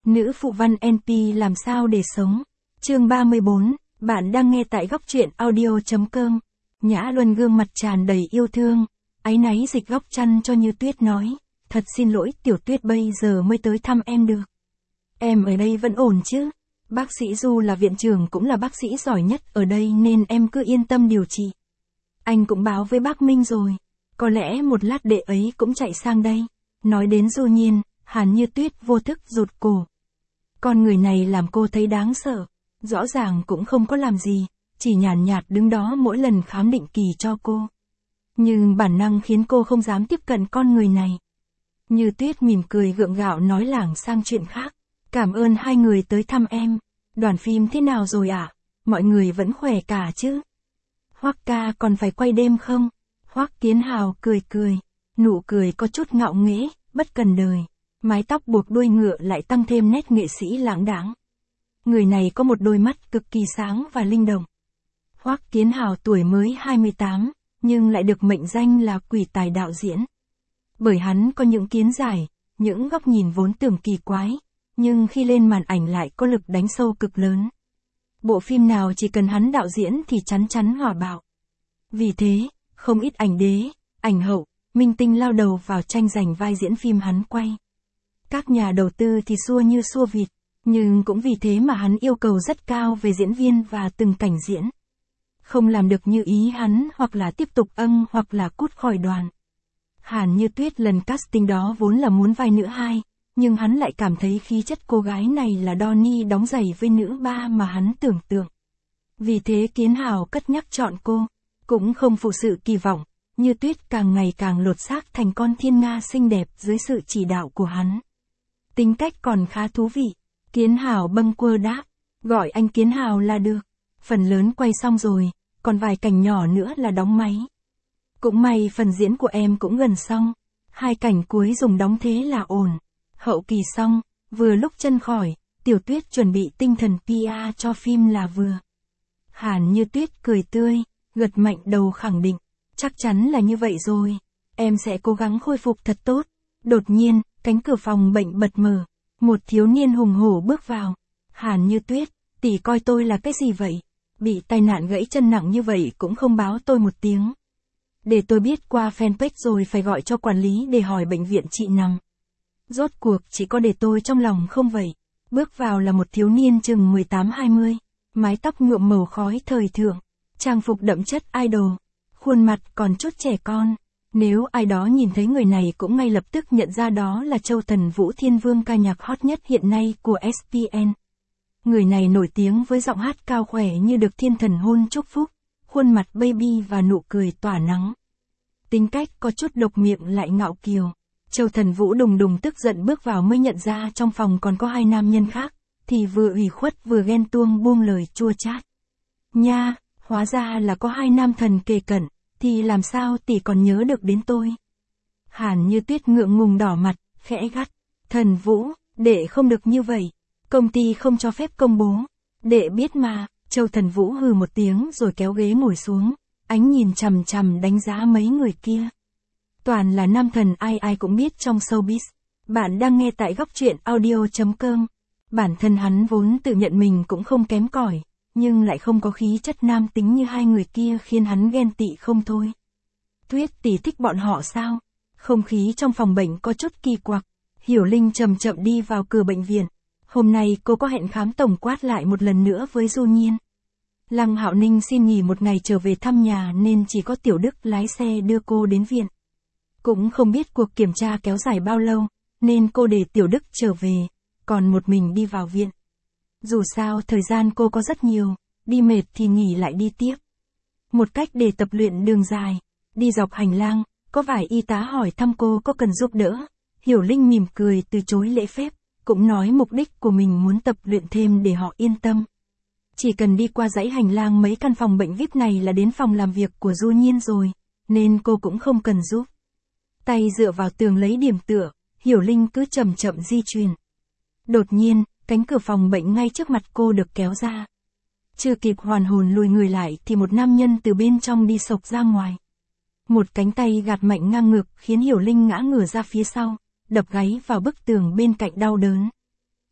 Nữ phụ văn NP làm sao để sống. Chương 34, bạn đang nghe tại góc truyện audio.com. Nhã Luân gương mặt tràn đầy yêu thương, áy náy dịch góc chăn cho Như Tuyết nói, thật xin lỗi Tiểu Tuyết bây giờ mới tới thăm em được. Em ở đây vẫn ổn chứ? Bác sĩ Du là viện trưởng cũng là bác sĩ giỏi nhất ở đây nên em cứ yên tâm điều trị. Anh cũng báo với bác Minh rồi, có lẽ một lát đệ ấy cũng chạy sang đây. Nói đến Du Nhiên, Hàn Như Tuyết vô thức rụt cổ. Con người này làm cô thấy đáng sợ, rõ ràng cũng không có làm gì, chỉ nhàn nhạt đứng đó mỗi lần khám định kỳ cho cô. Nhưng bản năng khiến cô không dám tiếp cận con người này. Như Tuyết mỉm cười gượng gạo nói lảng sang chuyện khác. Cảm ơn hai người tới thăm em. Đoàn phim thế nào rồi ạ? Mọi người vẫn khỏe cả chứ? Hoắc ca còn phải quay đêm không? Hoắc Kiến Hào cười cười. Nụ cười có chút ngạo nghễ, bất cần đời. Mái tóc buộc đuôi ngựa lại tăng thêm nét nghệ sĩ lãng đãng. Người này có một đôi mắt cực kỳ sáng và linh động. Hoắc Kiến Hào tuổi mới 28, nhưng lại được mệnh danh là quỷ tài đạo diễn. Bởi hắn có những kiến giải, những góc nhìn vốn tưởng kỳ quái, nhưng khi lên màn ảnh lại có lực đánh sâu cực lớn. Bộ phim nào chỉ cần hắn đạo diễn thì chắn chắn hỏa bạo. Vì thế, không ít ảnh đế, ảnh hậu, minh tinh lao đầu vào tranh giành vai diễn phim hắn quay. Các nhà đầu tư thì xua như xua vịt, nhưng cũng vì thế mà hắn yêu cầu rất cao về diễn viên và từng cảnh diễn. Không làm được như ý hắn hoặc là tiếp tục hoặc là cút khỏi đoàn. Hàn Như Tuyết lần casting đó vốn là muốn vai nữ 2, nhưng hắn lại cảm thấy khí chất cô gái này là Donnie đóng giày với nữ 3 mà hắn tưởng tượng. Vì thế Kiến Hào cất nhắc chọn cô, cũng không phụ sự kỳ vọng, Như Tuyết càng ngày càng lột xác thành con thiên nga xinh đẹp dưới sự chỉ đạo của hắn. Tính cách còn khá thú vị, Kiến Hào bâng quơ đáp, gọi anh Kiến Hào là được. Phần lớn quay xong rồi, còn vài cảnh nhỏ nữa là đóng máy. Cũng may phần diễn của em cũng gần xong, 2 cảnh cuối dùng đóng thế là ổn. Hậu kỳ xong, vừa lúc chân khỏi, Tiểu Tuyết chuẩn bị tinh thần PR cho phim là vừa. Hàn Như Tuyết cười tươi, gật mạnh đầu khẳng định, chắc chắn là như vậy rồi, em sẽ cố gắng khôi phục thật tốt. Đột nhiên, cánh cửa phòng bệnh bật mở, một thiếu niên hùng hổ bước vào. Hàn Như Tuyết, tỷ coi tôi là cái gì vậy? Bị tai nạn gãy chân nặng như vậy cũng không báo tôi một tiếng. Để tôi biết qua fanpage rồi phải gọi cho quản lý để hỏi bệnh viện chị nằm. Rốt cuộc chỉ có để tôi trong lòng không vậy. Bước vào là một thiếu niên chừng 18-20, mái tóc nhuộm màu khói thời thượng, trang phục đậm chất idol, khuôn mặt còn chút trẻ con. Nếu ai đó nhìn thấy người này cũng ngay lập tức nhận ra đó là Châu Thần Vũ Thiên Vương ca nhạc hot nhất hiện nay của SPN. Người này nổi tiếng với giọng hát cao khỏe như được thiên thần hôn chúc phúc, khuôn mặt baby và nụ cười tỏa nắng. Tính cách có chút độc miệng lại ngạo kiều. Châu Thần Vũ đùng đùng tức giận bước vào mới nhận ra trong phòng còn có 2 nam nhân khác, thì vừa ủy khuất vừa ghen tuông buông lời chua chát. Nha, hóa ra là có 2 nam thần kề cận, thì làm sao tỷ còn nhớ được đến tôi? Hàn Như Tuyết ngượng ngùng đỏ mặt, khẽ gắt. Thần Vũ, đệ không được như vậy. Công ty không cho phép công bố. Đệ biết mà. Châu Thần Vũ hừ một tiếng rồi kéo ghế ngồi xuống, ánh nhìn chằm chằm đánh giá mấy người kia. Toàn là nam thần ai ai cũng biết trong showbiz. Bạn đang nghe tại góc truyện audio.com. Bản thân hắn vốn tự nhận mình cũng không kém cỏi, nhưng lại không có khí chất nam tính như 2 người kia khiến hắn ghen tị không thôi. Tuyết tỷ thích bọn họ sao? Không khí trong phòng bệnh có chút kỳ quặc. Hiểu Linh chậm chậm đi vào cửa bệnh viện. Hôm nay cô có hẹn khám tổng quát lại một lần nữa với Du Nhiên. Lăng Hạo Ninh xin nghỉ một ngày trở về thăm nhà nên chỉ có Tiểu Đức lái xe đưa cô đến viện. Cũng không biết cuộc kiểm tra kéo dài bao lâu, nên cô để Tiểu Đức trở về, còn một mình đi vào viện. Dù sao thời gian cô có rất nhiều, đi mệt thì nghỉ lại đi tiếp. Một cách để tập luyện đường dài, đi dọc hành lang, có vài y tá hỏi thăm cô có cần giúp đỡ. Hiểu Linh mỉm cười từ chối lễ phép, cũng nói mục đích của mình muốn tập luyện thêm để họ yên tâm. Chỉ cần đi qua dãy hành lang mấy căn phòng bệnh VIP này là đến phòng làm việc của Du Nhiên rồi, nên cô cũng không cần giúp. Tay dựa vào tường lấy điểm tựa, Hiểu Linh cứ chậm chậm di chuyển. Đột nhiên, cánh cửa phòng bệnh ngay trước mặt cô được kéo ra. Chưa kịp hoàn hồn lùi người lại thì một nam nhân từ bên trong đi xộc ra ngoài. Một cánh tay gạt mạnh ngang ngực khiến Hiểu Linh ngã ngửa ra phía sau, đập gáy vào bức tường bên cạnh đau đớn.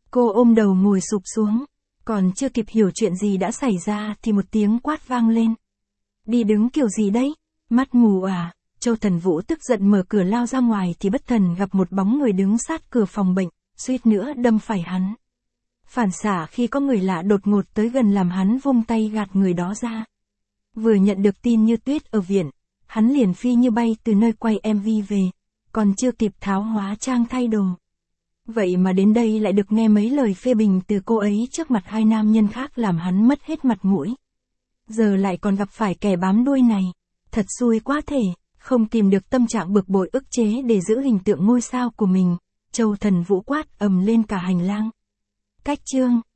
Cô ôm đầu ngồi sụp xuống. Còn chưa kịp hiểu chuyện gì đã xảy ra thì một tiếng quát vang lên. Đi đứng kiểu gì đấy? Mắt mù à? Châu Thần Vũ tức giận mở cửa lao ra ngoài thì bất thần gặp một bóng người đứng sát cửa phòng bệnh, suýt nữa đâm phải hắn. Phản xạ khi có người lạ đột ngột tới gần làm hắn vung tay gạt người đó ra. Vừa nhận được tin Như Tuyết ở viện, hắn liền phi như bay từ nơi quay MV về, còn chưa kịp tháo hóa trang thay đồ. Vậy mà đến đây lại được nghe mấy lời phê bình từ cô ấy trước mặt hai nam nhân khác làm hắn mất hết mặt mũi. Giờ lại còn gặp phải kẻ bám đuôi này, thật xui quá thể, không kìm được tâm trạng bực bội ức chế để giữ hình tượng ngôi sao của mình, Châu Thần Vũ quát ầm lên cả hành lang. Cách chương